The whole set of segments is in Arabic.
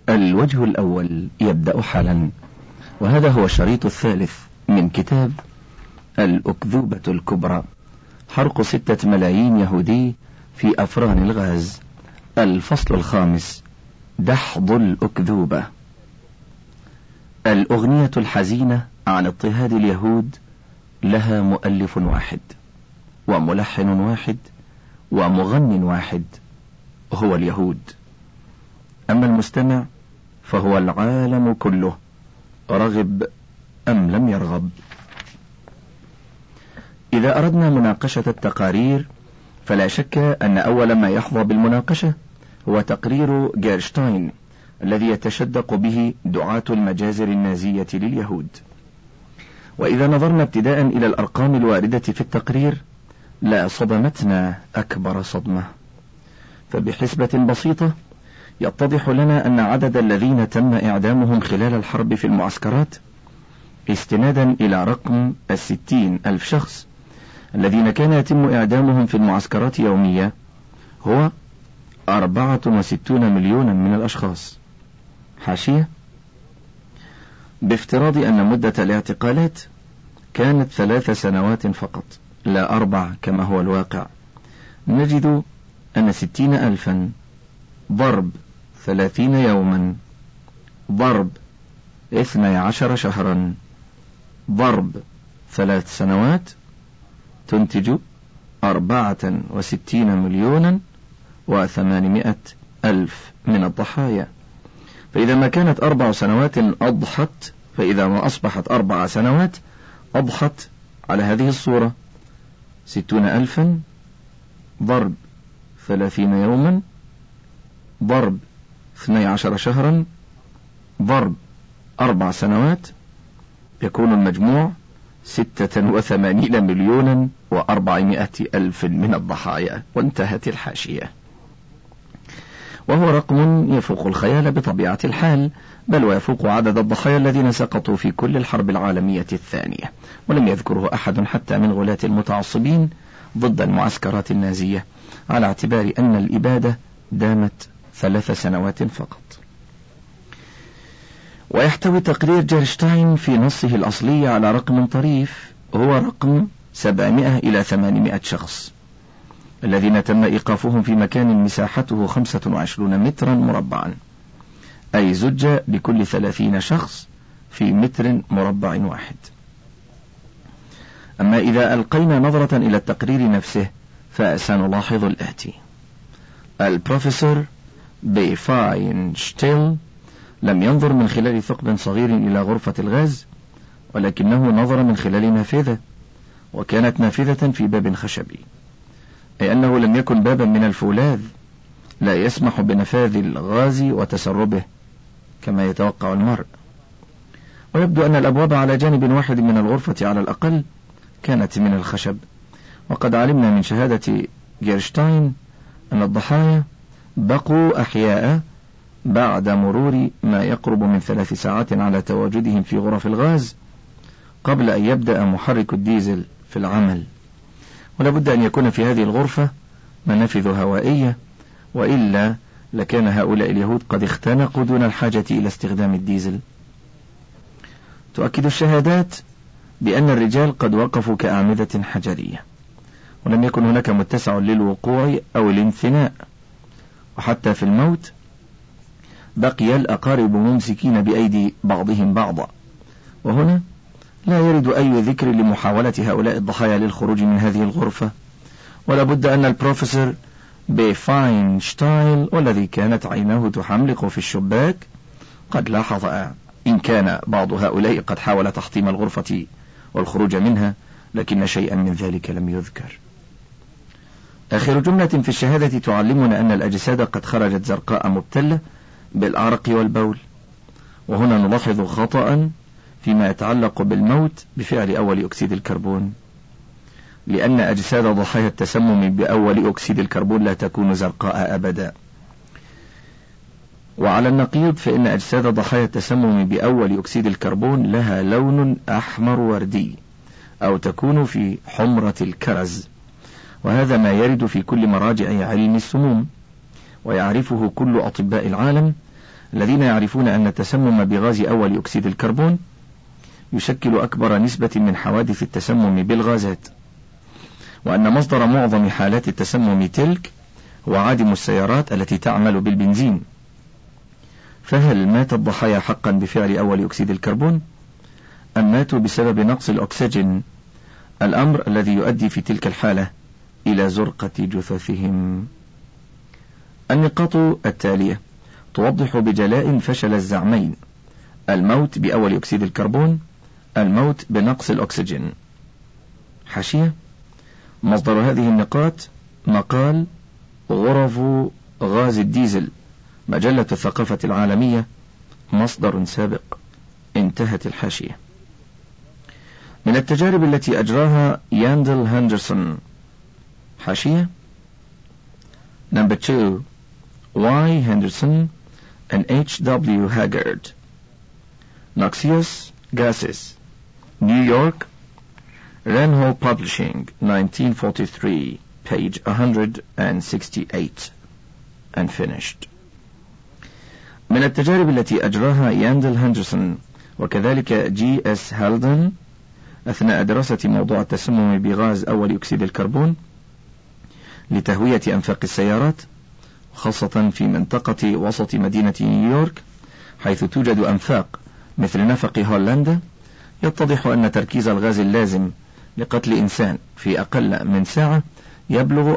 الوجه الأول يبدأ حالا، وهذا هو الشريط الثالث من كتاب الأكذوبة الكبرى، حرق 6 ملايين يهودي في أفران الغاز. الفصل الخامس، دحض الأكذوبة. الأغنية الحزينة عن اضطهاد اليهود لها مؤلف واحد وملحن واحد ومغن واحد، هو اليهود. أما المستمع فهو العالم كله، رغب أم لم يرغب. إذا أردنا مناقشة التقارير فلا شك أن أول ما يحظى بالمناقشة هو تقرير جيرشتاين الذي يتشدق به دعاة المجازر النازية لليهود. وإذا نظرنا ابتداء إلى الأرقام الواردة في التقرير لا صدمتنا أكبر صدمة، فبحسبة بسيطة يتضح لنا أن عدد الذين تم إعدامهم خلال الحرب في المعسكرات، استنادا إلى رقم 60,000 شخص الذين كان يتم إعدامهم في المعسكرات يوميا، هو 64 مليونا من الأشخاص. حاشية: بافتراض أن مدة الاعتقالات كانت 3 سنوات فقط لا 4 كما هو الواقع، نجد أن 60,000 ضرب 30 يوما ضرب 12 شهرا ضرب 3 سنوات تنتج 64 مليونا و800 ألف من الضحايا. فإذا ما كانت 4 سنوات أضحت، فإذا ما أصبحت 4 سنوات أضحت على هذه الصورة: 60,000 ضرب 30 يوما ضرب 12 شهرا ضرب 4 سنوات، يكون المجموع 86 مليونا و400 ألف من الضحايا. وانتهت الحاشية. وهو رقم يفوق الخيال بطبيعة الحال، بل ويفوق عدد الضحايا الذين سقطوا في كل الحرب العالمية الثانية، ولم يذكره أحد حتى من غلاة المتعصبين ضد المعسكرات النازية، على اعتبار أن الإبادة دامت 3 سنوات فقط. ويحتوي تقرير جيرشتاين في نصه الأصلي على رقم طريف، هو رقم 700 إلى 800 شخص الذين تم إيقافهم في مكان مساحته 25 مترا مربعا، أي زج لكل 30 شخص في متر مربع واحد. أما إذا ألقينا نظرة إلى التقرير نفسه فسنلاحظ الآتي: البروفيسور بيفاينشتيل لم ينظر من خلال ثقب صغير إلى غرفة الغاز، ولكنه نظر من خلال نافذة، وكانت نافذة في باب خشبي، أي أنه لم يكن بابا من الفولاذ لا يسمح بنفاذ الغاز وتسربه كما يتوقع المرء. ويبدو أن الأبواب على جانب واحد من الغرفة على الأقل كانت من الخشب. وقد علمنا من شهادة جيرشتاين أن الضحايا بقوا أحياء بعد مرور ما يقرب من 3 ساعات على تواجدهم في غرف الغاز قبل أن يبدأ محرك الديزل في العمل. ولا بد أن يكون في هذه الغرفة منافذ هوائية، وإلا لكان هؤلاء اليهود قد اختنقوا دون الحاجة إلى استخدام الديزل. تؤكد الشهادات بأن الرجال قد وقفوا كأعمدة حجرية، ولم يكن هناك متسع للوقوع أو الانثناء، وحتى في الموت بقي الأقارب ممسكين بأيدي بعضهم بعضا. وهنا لا يرد أي ذكر لمحاولة هؤلاء الضحايا للخروج من هذه الغرفة، ولا بد أن البروفيسور بيفاينشتاين والذي كانت عيناه تحملق في الشباك قد لاحظ إن كان بعض هؤلاء قد حاول تحطيم الغرفة والخروج منها، لكن شيئا من ذلك لم يذكر. آخر جملة في الشهادة تعلمنا أن الأجساد قد خرجت زرقاء مبتلة بالعرق والبول. وهنا نلاحظ خطأ فيما يتعلق بالموت بفعل أول أكسيد الكربون، لأن أجساد ضحايا التسمم بأول أكسيد الكربون لا تكون زرقاء أبدا. وعلى النقيض فإن أجساد ضحايا التسمم بأول أكسيد الكربون لها لون أحمر وردي، أو تكون في حمرة الكرز، وهذا ما يرد في كل مراجع علم السموم، ويعرفه كل أطباء العالم الذين يعرفون أن التسمم بغاز أول أكسيد الكربون يشكل أكبر نسبة من حوادث التسمم بالغازات، وأن مصدر معظم حالات التسمم تلك هو عادم السيارات التي تعمل بالبنزين. فهل مات الضحايا حقا بفعل أول أكسيد الكربون، أم ماتوا بسبب نقص الأكسجين، الأمر الذي يؤدي في تلك الحالة إلى زرقة جثثهم؟ النقاط التالية توضح بجلاء فشل الزعمين: الموت بأول أكسيد الكربون، الموت بنقص الأكسجين. حاشية: مصدر هذه النقاط مقال غرف غاز الديزل، مجلة الثقافة العالمية، مصدر سابق. انتهت الحاشية. من التجارب التي أجراها ياندل هندرسون. حاشية: Number 2. Y. Henderson and H.W. Haggard. Noxious Gases. New York, Ranhol Publishing, 1943, page 168. Unfinished. من التجارب التي أجراها ياندل هندرسون وكذلك جي اس هالدن أثناء دراسة موضوع التسمم بغاز أول أكسيد الكربون لتهوية أنفاق السيارات، خاصة في منطقة وسط مدينة نيويورك حيث توجد أنفاق مثل نفق هولندا، يتضح أن تركيز الغاز اللازم لقتل إنسان في أقل من ساعة يبلغ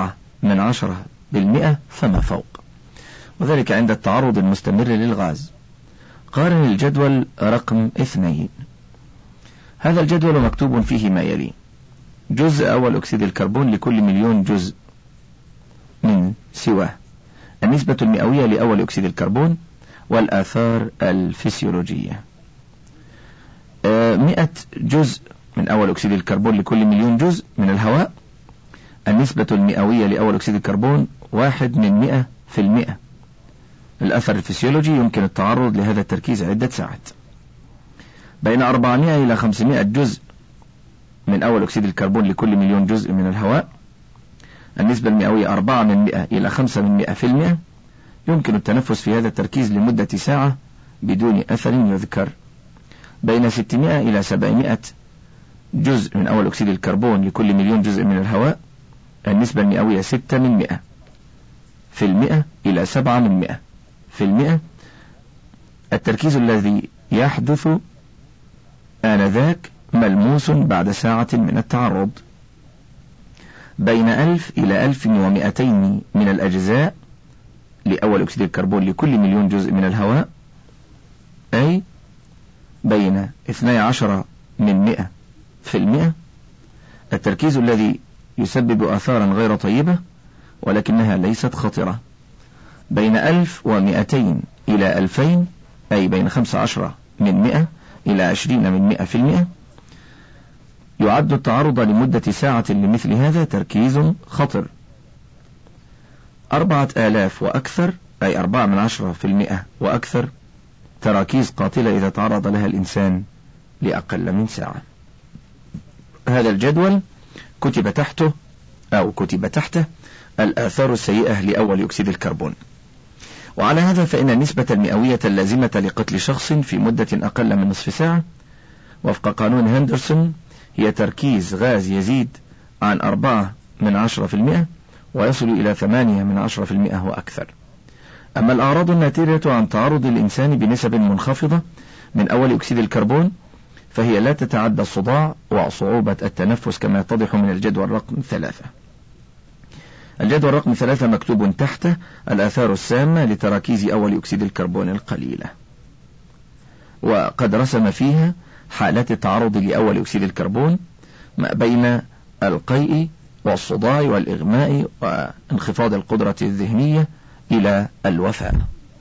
4% فما فوق، وذلك عند التعرض المستمر للغاز. قارن الجدول رقم 2. هذا الجدول مكتوب فيه ما يلي: جزء أول أكسيد الكربون لكل مليون جزء من سواه، النسبة المئوية لأول أكسيد الكربون، والآثار الفسيولوجية. 100 جزء من أول أكسيد الكربون لكل مليون جزء من الهواء، النسبة المئوية لأول أكسيد الكربون 1/100%. الأثر الفسيولوجي: يمكن التعرض لهذا التركيز عدة ساعات. بين 400 إلى 500 جزء من أول أكسيد الكربون لكل مليون جزء من الهواء، النسبة المئوية 4 إلى 5%. يمكن التنفس في هذا التركيز لمدة ساعة بدون أثر يذكر. بين 600 إلى 700 جزء من أول أكسيد الكربون لكل مليون جزء من الهواء، النسبة المئوية 6% إلى 7%. التركيز الذي يحدث آنذاك ملموس بعد ساعة من التعرض. بين 1000 إلى 1200 من الأجزاء لأول أكسيد الكربون لكل مليون جزء من الهواء، أي بين 12%. التركيز الذي يسبب آثارا غير طيبة ولكنها ليست خطرة. بين 1200 إلى 2000، أي بين 15% إلى 20%، يعد التعرض لمدة ساعة لمثل هذا تركيز خطر. 4000 وأكثر، أي 4% وأكثر، تراكيز قاتلة إذا تعرض لها الإنسان لأقل من ساعة. هذا الجدول كتب تحته الآثار السيئة لأول أكسيد الكربون. وعلى هذا فإن النسبة المئوية اللازمة لقتل شخص في مدة أقل من نصف ساعة وفق قانون هندرسون هي تركيز غاز يزيد عن 4% ويصل إلى 8% وأكثر. أما الأعراض الناتجة عن تعرض الإنسان بنسب منخفضة من أول أكسيد الكربون فهي لا تتعدى الصداع وصعوبة التنفس كما يتضح من الجدول رقم 3. الجدول رقم 3 مكتوب تحته الآثار السامة لتراكيز أول أكسيد الكربون القليلة، وقد رسم فيها حالات التعرض لأول أكسيد الكربون ما بين القيء والصداع والإغماء وانخفاض القدرة الذهنية إلى الوفاة.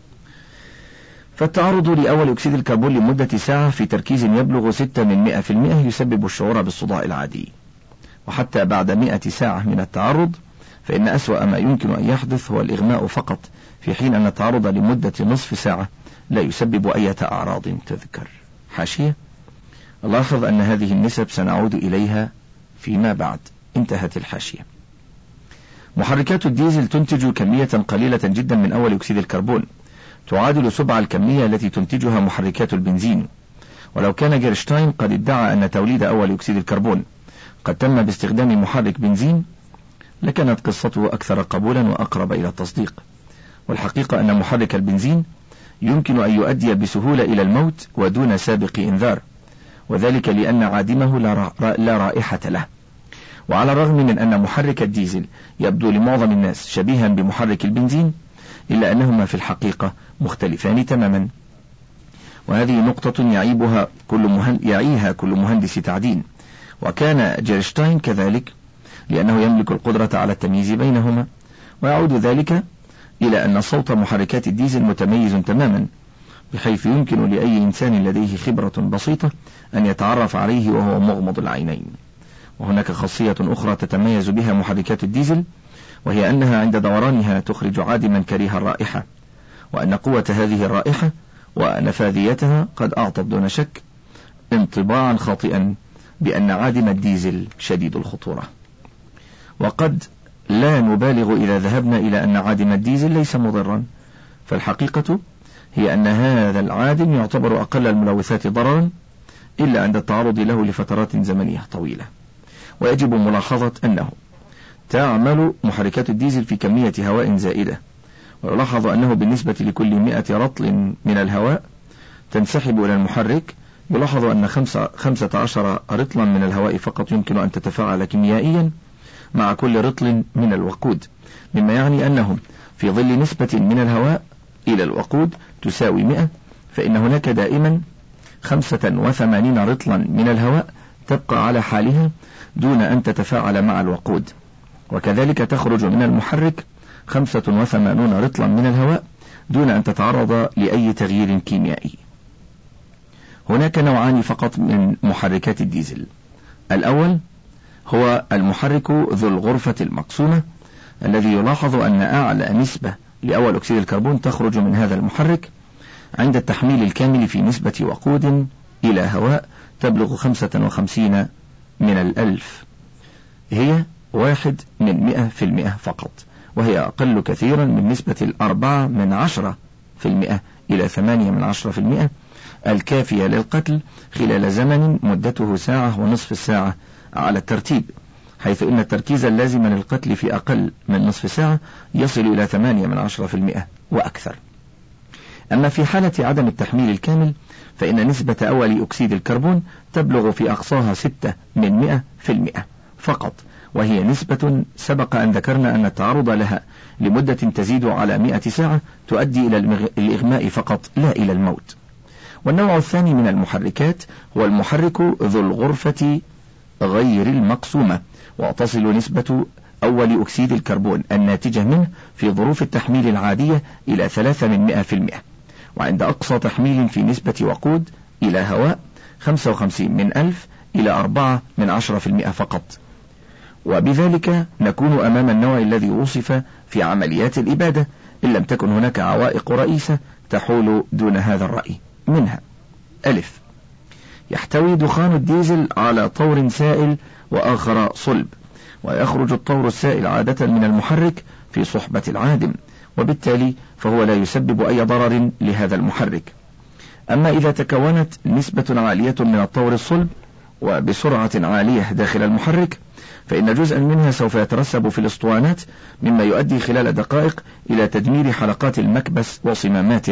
فالتعرض لأول أكسيد الكربون لمدة ساعة في تركيز يبلغ 6% يسبب الشعور بالصداع العادي، وحتى بعد 100 ساعة من التعرض فإن أسوأ ما يمكن أن يحدث هو الإغماء فقط، في حين أن التعرض لمدة نصف ساعة لا يسبب أي أعراض تذكر. حاشية: لاحظ أن هذه النسب سنعود إليها فيما بعد. انتهت الحاشية. محركات الديزل تنتج كمية قليلة جدا من أول أكسيد الكربون، تعادل سبع الكمية التي تنتجها محركات البنزين. ولو كان جيرشتاين قد ادعى أن توليد أول أكسيد الكربون قد تم باستخدام محرك بنزين لكانت قصته أكثر قبولا وأقرب إلى التصديق. والحقيقة أن محرك البنزين يمكن أن يؤدي بسهولة إلى الموت ودون سابق إنذار، وذلك لأن عادمه لا رائحة له. وعلى الرغم من أن محرك الديزل يبدو لمعظم الناس شبيها بمحرك البنزين، إلا أنهما في الحقيقة مختلفان تماما. وهذه نقطة يعيها كل مهندس تعدين، وكان جيرشتاين كذلك، لأنه يملك القدرة على التمييز بينهما. ويعود ذلك إلى أن صوت محركات الديزل متميز تماما، بحيث يمكن لأي إنسان لديه خبرة بسيطة أن يتعرف عليه وهو مغمض العينين. وهناك خاصية أخرى تتميز بها محركات الديزل، وهي أنها عند دورانها تخرج عادما كريه الرائحة، وأن قوة هذه الرائحة ونفاذيتها قد أعطت دون شك انطباعا خاطئا بأن عادم الديزل شديد الخطورة. وقد لا نبالغ إذا ذهبنا إلى أن عادم الديزل ليس مضرا، فالحقيقة هي أن هذا العادم يعتبر أقل الملوثات ضررا إلا عند التعرض له لفترات زمنية طويلة. ويجب ملاحظة أنه تعمل محركات الديزل في كمية هواء زائدة، ويلاحظ أنه بالنسبة لكل 100 رطل من الهواء تنسحب إلى المحرك، يلاحظ أن 15 رطلا من الهواء فقط يمكن أن تتفاعل كيميائيا مع كل رطل من الوقود، مما يعني أنه في ظل نسبة من الهواء إلى الوقود تساوي 100، فإن هناك دائما 85 رطلا من الهواء تبقى على حالها دون أن تتفاعل مع الوقود. وكذلك تخرج من المحرك 85 رطلا من الهواء دون أن تتعرض لأي تغيير كيميائي. هناك نوعان فقط من محركات الديزل. الأول هو المحرك ذو الغرفة المقسومة، الذي يلاحظ أن أعلى نسبة لأول أكسيد الكربون تخرج من هذا المحرك عند التحميل الكامل في نسبة وقود إلى هواء تبلغ 55 من 1000، هي 1/100% فقط، وهي أقل كثيرا من نسبة 4/10% إلى 8/10% الكافية للقتل خلال زمن مدته 1.5 ساعة على الترتيب، حيث إن التركيز اللازم للقتل في أقل من نصف ساعة يصل إلى 8/10% وأكثر. أما في حالة عدم التحميل الكامل فإن نسبة أول أكسيد الكربون تبلغ في أقصاها 6/100% فقط، وهي نسبة سبق أن ذكرنا أن التعرض لها لمدة تزيد على 100 ساعة تؤدي إلى الإغماء فقط لا إلى الموت. والنوع الثاني من المحركات هو المحرك ذو الغرفة غير المقسومة، وتصل نسبة أول أكسيد الكربون الناتجة منه في ظروف التحميل العادية إلى 3/100%، وعند أقصى تحميل في نسبة وقود إلى هواء 55 من 1000 إلى 4/10% فقط. وبذلك نكون أمام النوع الذي وصف في عمليات الإبادة، إن لم تكن هناك عوائق رئيسة تحول دون هذا الرأي. منها: ألف، يحتوي دخان الديزل على طور سائل وآخر صلب، ويخرج الطور السائل عادة من المحرك في صحبة العادم، وبالتالي فهو لا يسبب أي ضرر لهذا المحرك. أما إذا تكونت نسبة عالية من الطور الصلب وبسرعة عالية داخل المحرك فإن جزءا منها سوف يترسب في الأسطوانات، مما يؤدي خلال دقائق إلى تدمير حلقات المكبس وصماماته،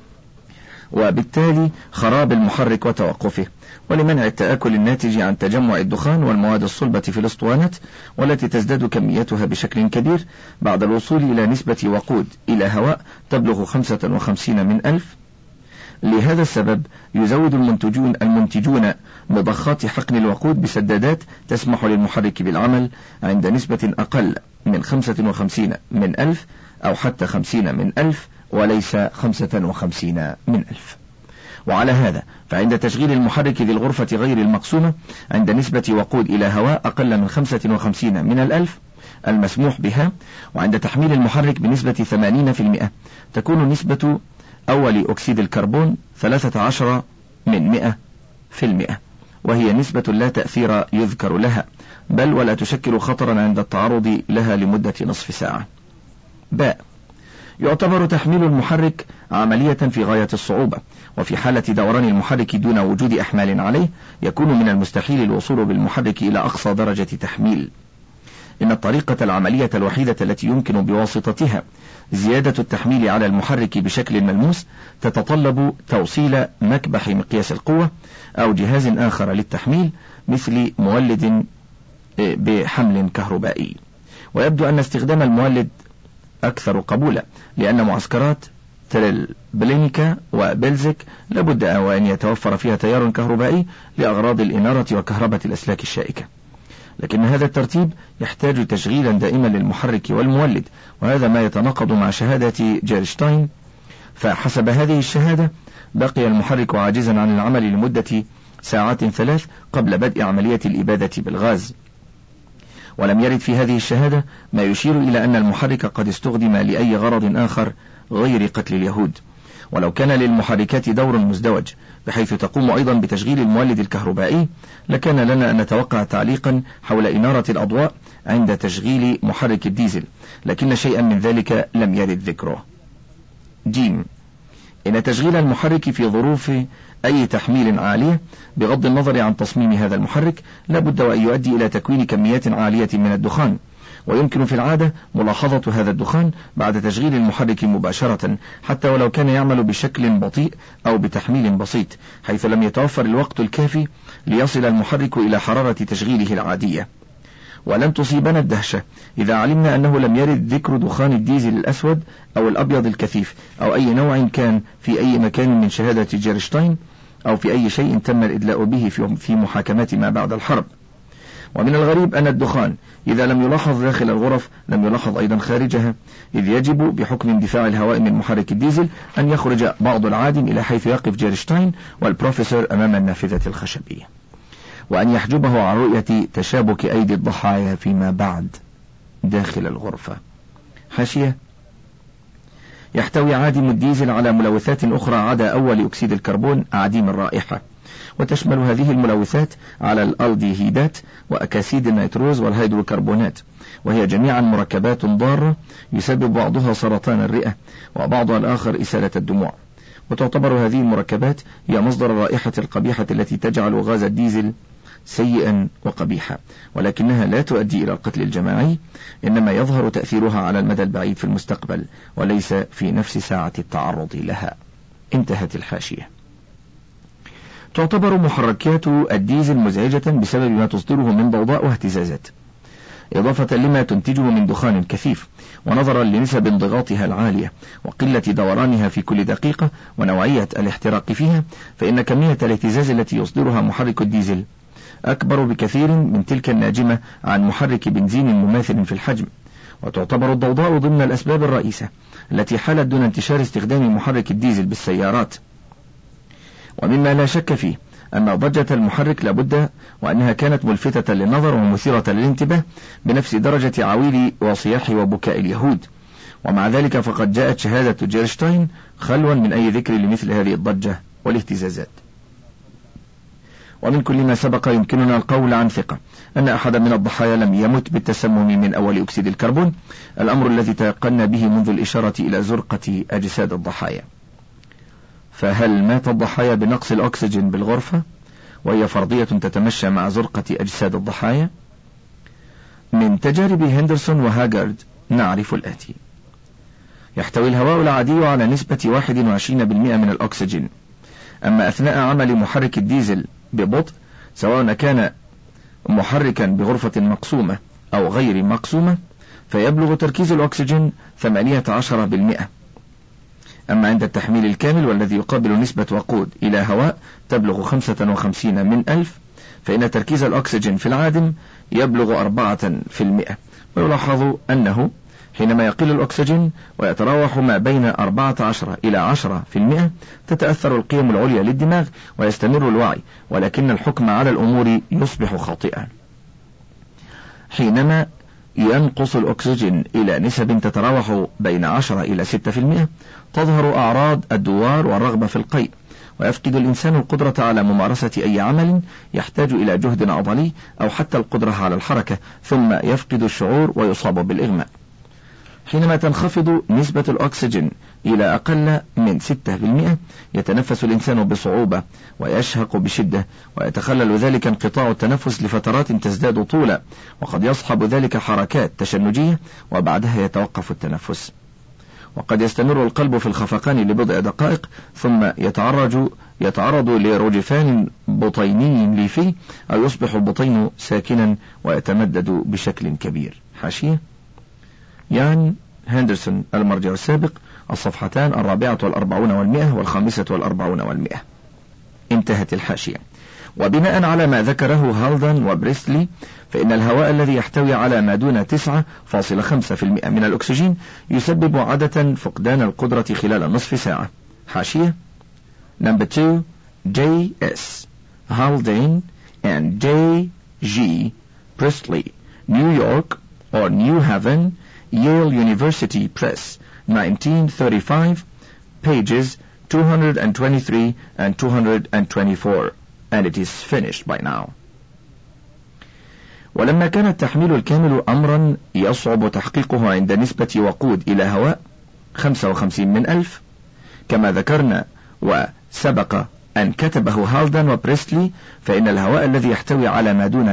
وبالتالي خراب المحرك وتوقفه، ولمنع التآكل الناتج عن تجمع الدخان والمواد الصلبة في الأسطوانات، والتي تزداد كميتها بشكل كبير بعد الوصول إلى نسبة وقود إلى هواء تبلغ 55 من 1000. لهذا السبب يزود المنتجون مضخات حقن الوقود بسدادات تسمح للمحرك بالعمل عند نسبة أقل من 55 من 1000 أو حتى 50 من 1000 وليس 55 من 1000. وعلى هذا فعند تشغيل المحرك ذي الغرفة غير المقسومة عند نسبة وقود إلى هواء أقل من 55 من 1000 المسموح بها، وعند تحميل المحرك بنسبة 80% تكون نسبة أول أكسيد الكربون 13 من 100%، وهي نسبة لا تأثير يذكر لها، بل ولا تشكل خطرا عند التعرض لها لمدة نصف ساعة. باء، يعتبر تحميل المحرك عملية في غاية الصعوبة، وفي حالة دوران المحرك دون وجود أحمال عليه يكون من المستحيل الوصول بالمحرك إلى أقصى درجة تحميل. إن الطريقة العملية الوحيدة التي يمكن بواسطتها زيادة التحميل على المحرك بشكل ملموس تتطلب توصيل مكبح مقياس القوة أو جهاز آخر للتحميل مثل مولد بحمل كهربائي. ويبدو أن استخدام المولد أكثر قبولا، لأن معسكرات تريلبلينكا وبلزك لابد أن يتوفر فيها تيار كهربائي لأغراض الإنارة وكهرباء الأسلاك الشائكة، لكن هذا الترتيب يحتاج تشغيلا دائما للمحرك والمولد، وهذا ما يتناقض مع شهادة جيرشتاين، فحسب هذه الشهادة بقي المحرك عاجزا عن العمل لمدة ساعات 3 قبل بدء عملية الإبادة بالغاز. ولم يرد في هذه الشهادة ما يشير إلى أن المحرك قد استخدم لأي غرض آخر غير قتل اليهود. ولو كان للمحركات دور مزدوج بحيث تقوم أيضا بتشغيل المولد الكهربائي لكان لنا أن نتوقع تعليقا حول إنارة الأضواء عند تشغيل محرك الديزل، لكن شيئا من ذلك لم يرد ذكره. جيم. إن تشغيل المحرك في ظروف أي تحميل عالية بغض النظر عن تصميم هذا المحرك لابد وأن يؤدي إلى تكوين كميات عالية من الدخان، ويمكن في العادة ملاحظة هذا الدخان بعد تشغيل المحرك مباشرة حتى ولو كان يعمل بشكل بطيء أو بتحميل بسيط، حيث لم يتوفر الوقت الكافي ليصل المحرك إلى حرارة تشغيله العادية. ولن تصيبنا الدهشة إذا علمنا أنه لم يرد ذكر دخان الديزل الأسود أو الأبيض الكثيف أو أي نوع كان في أي مكان من شهادة جيرشتاين أو في أي شيء تم الإدلاء به في محاكمات ما بعد الحرب. ومن الغريب أن الدخان إذا لم يلاحظ داخل الغرف لم يلاحظ أيضا خارجها، إذ يجب بحكم اندفاع الهواء من محرك الديزل أن يخرج بعض العادم إلى حيث يقف جيرشتاين والبروفيسور أمام النافذة الخشبية، وأن يحجبه عن رؤية تشابك أيدي الضحايا فيما بعد داخل الغرفة. حاشية: يحتوي عادم الديزل على ملوثات أخرى عدا أول أكسيد الكربون عديم الرائحة، وتشمل هذه الملوثات على الألديهيدات وأكاسيد النيتروز والهيدروكربونات، وهي جميعا مركبات ضارة يسبب بعضها سرطان الرئة وبعضها الآخر إسالة الدموع. وتعتبر هذه المركبات هي مصدر الرائحة القبيحة التي تجعل غاز الديزل سيئا وقبيحا، ولكنها لا تؤدي إلى القتل الجماعي، إنما يظهر تأثيرها على المدى البعيد في المستقبل وليس في نفس ساعة التعرض لها. انتهت الحاشية. تعتبر محركات الديزل مزعجة بسبب ما تصدره من ضوضاء واهتزازات، إضافة لما تنتجه من دخان كثيف، ونظرا لنسب انضغاطها العالية وقلة دورانها في كل دقيقة ونوعية الاحتراق فيها، فإن كمية الاهتزاز التي يصدرها محرك الديزل أكبر بكثير من تلك الناجمة عن محرك بنزين مماثل في الحجم. وتعتبر الضوضاء ضمن الأسباب الرئيسة التي حالت دون انتشار استخدام محرك الديزل بالسيارات، ومما لا شك فيه أن ضجة المحرك لابد وأنها كانت ملفتة للنظر ومثيرة للانتباه بنفس درجة عويل وصياح وبكاء اليهود، ومع ذلك فقد جاءت شهادة جيرشتاين خلوا من أي ذكر لمثل هذه الضجة والاهتزازات. ومن كل ما سبق يمكننا القول عن ثقة أن أحد من الضحايا لم يمت بالتسمم من أول أكسيد الكربون، الأمر الذي تيقنا به منذ الإشارة إلى زرقة أجساد الضحايا. فهل مات الضحايا بنقص الأكسجين بالغرفة، وهي فرضية تتمشى مع زرقة أجساد الضحايا؟ من تجارب هندرسون وهاجارد نعرف الآتي: يحتوي الهواء العادي على نسبة 21% من الأكسجين، أما أثناء عمل محرك الديزل ببطء سواء كان محركا بغرفة مقسومة أو غير مقسومة فيبلغ تركيز الأكسجين 18%، أما عند التحميل الكامل والذي يقابل نسبة وقود إلى هواء تبلغ 55 من 1000 فإن تركيز الأكسجين في العادم يبلغ 4%. ويلاحظ أنه حينما يقل الأكسجين ويتراوح ما بين 14 إلى 10% تتأثر القيم العليا للدماغ ويستمر الوعي، ولكن الحكم على الأمور يصبح خاطئا. حينما ينقص الأكسجين إلى نسب تتراوح بين 10 إلى 6% تظهر أعراض الدوار والرغبة في القيء، ويفقد الإنسان القدرة على ممارسة أي عمل يحتاج إلى جهد عضلي أو حتى القدرة على الحركة، ثم يفقد الشعور ويصاب بالإغماء. حينما تنخفض نسبة الأكسجين إلى أقل من 6% يتنفس الإنسان بصعوبة ويشهق بشدة، ويتخلل ذلك انقطاع التنفس لفترات تزداد طولا، وقد يصحب ذلك حركات تشنجية وبعدها يتوقف التنفس. وقد يستمر القلب في الخفقان لبضع دقائق ثم يتعرض لرجفان بطيني ليفي، أو يصبح البطين ساكنا ويتمدد بشكل كبير. حاشية يان هندرسون، المرجع السابق، الصفحتان 44 و100 و45 و100. انتهت الحاشية. وبناء على ما ذكره هالدن وبريسلي، فإن الهواء الذي يحتوي على ما دون 9.5% من الأكسجين يسبب عادة فقدان القدرة خلال نصف ساعة. حاشية Number 2 J.S. Haldane and J.G. Priestley, New York or New Haven, Yale University Press, 1935, pages 223 and 224, and it is finished by now. ولما كان التحميل الكامل أمرا يصعب تحقيقه عند نسبة وقود إلى هواء 55 من 1000 كما ذكرنا وسبق أن كتبه هالدن وبريسلي، فإن الهواء الذي يحتوي على ما دون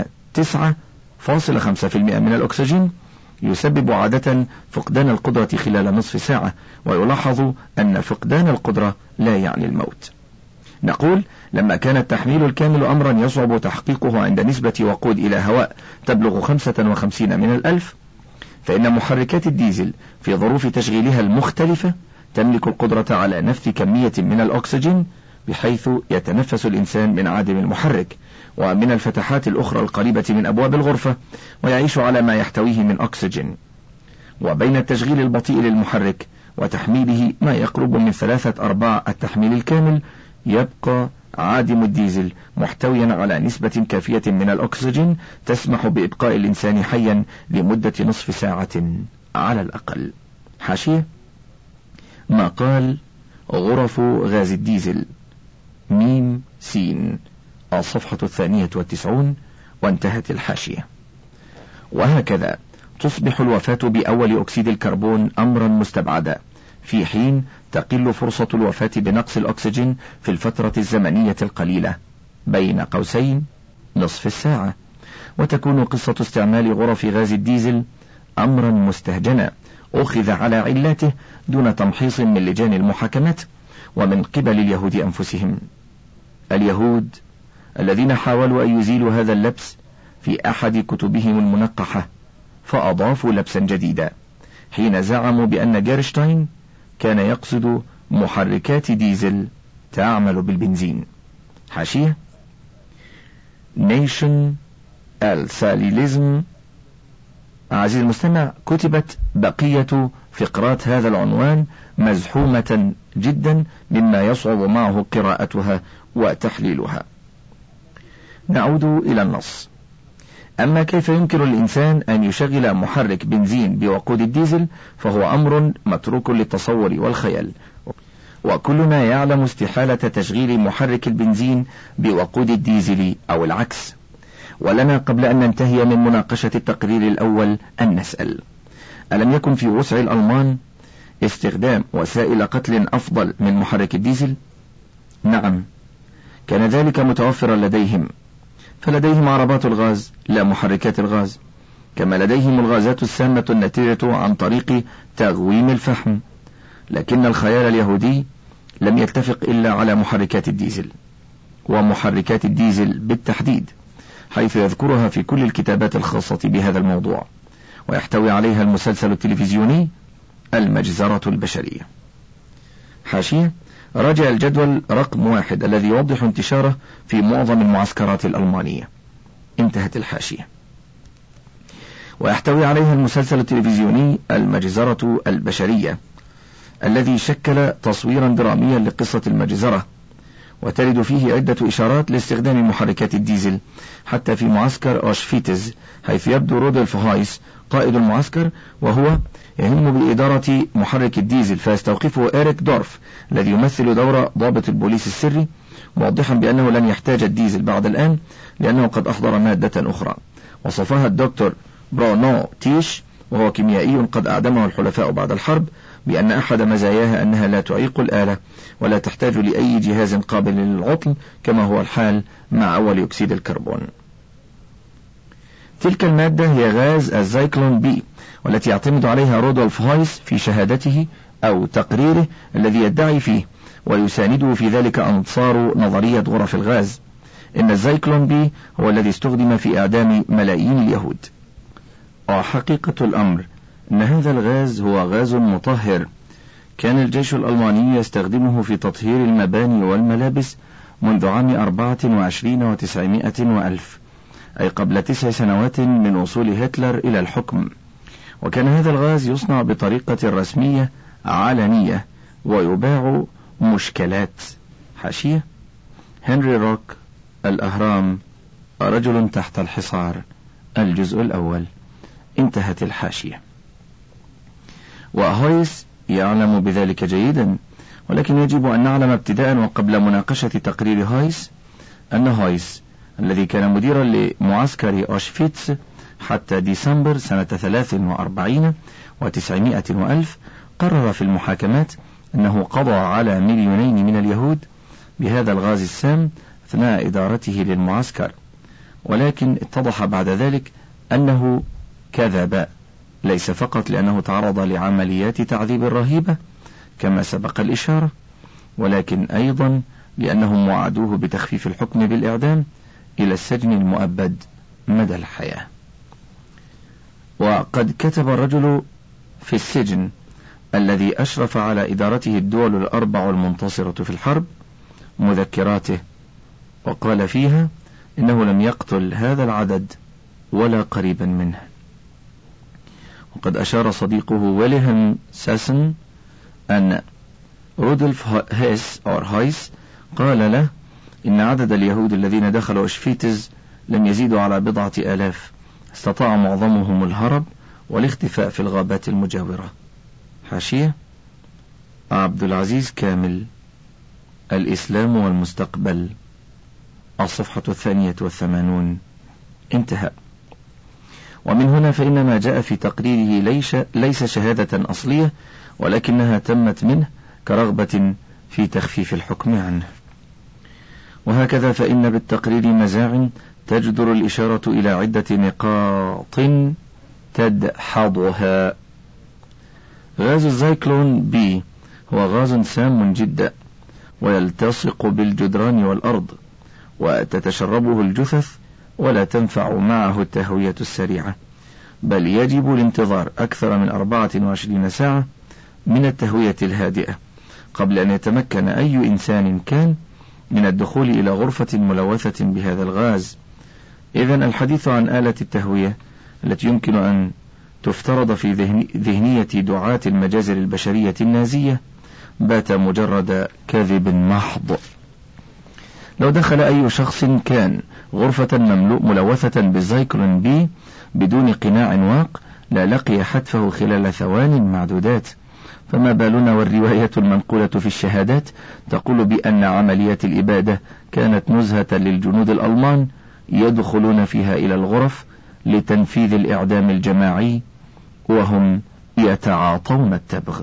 9.5% من الأكسجين يسبب عادة فقدان القدرة خلال نصف ساعة، ويلاحظ أن فقدان القدرة لا يعني الموت. نقول لما كان التحميل الكامل أمرا يصعب تحقيقه عند نسبة وقود إلى هواء تبلغ 55 من 1000، فإن محركات الديزل في ظروف تشغيلها المختلفة تملك القدرة على نفث كمية من الأكسجين بحيث يتنفس الإنسان من عادم المحرك ومن الفتحات الأخرى القريبة من أبواب الغرفة، ويعيش على ما يحتويه من أكسجين. وبين التشغيل البطيء للمحرك وتحميله ما يقرب من 3/4 التحميل الكامل، يبقى عادم الديزل محتويا على نسبة كافية من الأكسجين تسمح بإبقاء الإنسان حيا لمدة نصف ساعة على الأقل. حاشية ما قال غرف غاز الديزل ميم سين، الصفحة 92، وانتهت الحاشية. وهكذا تصبح الوفاة بأول أكسيد الكربون أمرا مستبعدا، في حين تقل فرصة الوفاة بنقص الأكسجين في الفترة الزمنية القليلة بين قوسين نصف الساعة، وتكون قصة استعمال غرف غاز الديزل أمرا مستهجنا أخذ على علاته دون تمحيص من لجان المحاكمات ومن قبل اليهود أنفسهم. اليهود الذين حاولوا أن يزيلوا هذا اللبس في أحد كتبهم المنقحة، فأضافوا لبسا جديدا حين زعموا بأن جيرشتاين كان يقصد محركات ديزل تعمل بالبنزين. حاشية نيشن الساليليزم. عزيزي المستمع، كتبت بقية فقرات هذا العنوان مزحومة جدا مما يصعب معه قراءتها وتحليلها. نعود إلى النص. أما كيف يمكن للإنسان أن يشغل محرك بنزين بوقود الديزل فهو أمر متروك للتصور والخيال، وكلنا يعلم استحالة تشغيل محرك البنزين بوقود الديزل أو العكس. ولنا قبل أن ننتهي من مناقشة التقرير الأول أن نسأل: ألم يكن في وسع الألمان استخدام وسائل قتل أفضل من محرك الديزل؟ نعم، كان ذلك متوفرا لديهم، فلديهم عربات الغاز لا محركات الغاز، كما لديهم الغازات السامة الناتجة عن طريق تغويم الفحم. لكن الخيال اليهودي لم يتفق إلا على محركات الديزل، ومحركات الديزل بالتحديد، حيث يذكرها في كل الكتابات الخاصة بهذا الموضوع، ويحتوي عليها المسلسل التلفزيوني المجزرة البشرية. حاشية راجع الجدول رقم 1 الذي يوضح انتشاره في معظم المعسكرات الألمانية. انتهت الحاشية. ويحتوي عليها المسلسل التلفزيوني المجزرة البشرية الذي شكل تصويرا دراميا لقصة المجزرة، وترد فيه عدة إشارات لاستخدام محركات الديزل حتى في معسكر أوشفيتز، حيث يبدو رودولف هايس قائد المعسكر وهو يهم بإدارة محرك الديزل، فيستوقفه إيريك دورف الذي يمثل دور ضابط البوليس السري، موضحا بأنه لن يحتاج الديزل بعد الآن لأنه قد أحضر مادة أخرى. وصفها الدكتور برونو تيش وهو كيميائي قد أعدمه الحلفاء بعد الحرب، بأن أحد مزاياها أنها لا تعيق الآلة ولا تحتاج لأي جهاز قابل للعطل، كما هو الحال مع أول أكسيد الكربون. تلك المادة هي غاز الزايكلون بي، والتي يعتمد عليها رودولف هايس في شهادته أو تقريره الذي يدعي فيه، ويسانده في ذلك أنصار نظرية غرف الغاز، إن الزايكلون بي هو الذي استخدم في إعدام ملايين اليهود. وحقيقة الأمر أن هذا الغاز هو غاز مطهر، كان الجيش الألماني يستخدمه في تطهير المباني والملابس منذ عام 24 و900 وألف، أي قبل 9 سنوات من وصول هتلر إلى الحكم. وكان هذا الغاز يصنع بطريقة رسمية علنية ويباع مشكلات. حاشية: هنري روك، الأهرام، رجل تحت الحصار، الجزء الأول. انتهت الحاشية. وهايس يعلم بذلك جيدا، ولكن يجب أن نعلم ابتداء وقبل مناقشة تقرير هايس أن هايس الذي كان مديرا لمعسكر أوشفيتس حتى ديسمبر سنة 43 و900 وألف قرر في المحاكمات أنه قضى على 2,000,000 من اليهود بهذا الغاز السام أثناء إدارته للمعسكر، ولكن اتضح بعد ذلك أنه كذب، ليس فقط لأنه تعرض لعمليات تعذيب رهيبة كما سبق الإشارة، ولكن أيضا لأنهم وعدوه بتخفيف الحكم بالإعدام إلى السجن المؤبد مدى الحياة. وقد كتب الرجل في السجن الذي أشرف على إدارته الدول الأربع المنتصرة في الحرب مذكراته، وقال فيها إنه لم يقتل هذا العدد ولا قريبا منه. وقد أشار صديقه ويلهلم ساسن أن رودولف هايس قال له إن عدد اليهود الذين دخلوا أشفيتز لم يزيدوا على 10,000، استطاع معظمهم الهرب والاختفاء في الغابات المجاورة. حاشية: عبد العزيز كامل، الإسلام والمستقبل، الصفحة 82. انتهى. ومن هنا فإن ما جاء في تقريره ليس شهادة أصلية، ولكنها تمت منه كرغبة في تخفيف الحكم عنه. وهكذا فإن بالتقرير مزاع تجدر الإشارة إلى عدة نقاط تدحضها. غاز الزايكلون بي هو غاز سام جدا، ويلتصق بالجدران والأرض، وتتشربه الجثث ولا تنفع معه التهوية السريعة، بل يجب الانتظار أكثر من 24 ساعة من التهوية الهادئة قبل أن يتمكن أي إنسان كان من الدخول إلى غرفة ملوثة بهذا الغاز. إذن الحديث عن آلة التهوية التي يمكن أن تفترض في ذهنية دعاة المجازر البشرية النازية بات مجرد كذب محض. لو دخل أي شخص كان غرفة ملوثة بالزايكلون بي بدون قناع واق لا لقي حتفه خلال ثوان معدودات، فما بالنا والرواية المنقولة في الشهادات تقول بأن عملية الإبادة كانت نزهة للجنود الألمان يدخلون فيها إلى الغرف لتنفيذ الإعدام الجماعي وهم يتعاطون التبغ.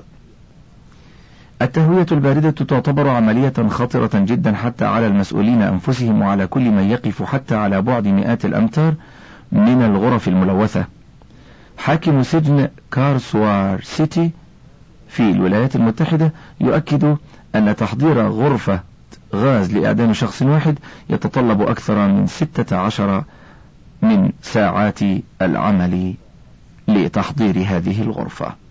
التهوية الباردة تعتبر عملية خطرة جدا حتى على المسؤولين أنفسهم وعلى كل من يقف حتى على بعد مئات الأمتار من الغرف الملوثة. حاكم سجن كارسوار سيتي في الولايات المتحدة يؤكد أن تحضير غرفة غاز لإعدام شخص واحد يتطلب أكثر من 16 من ساعات العمل لتحضير هذه الغرفة.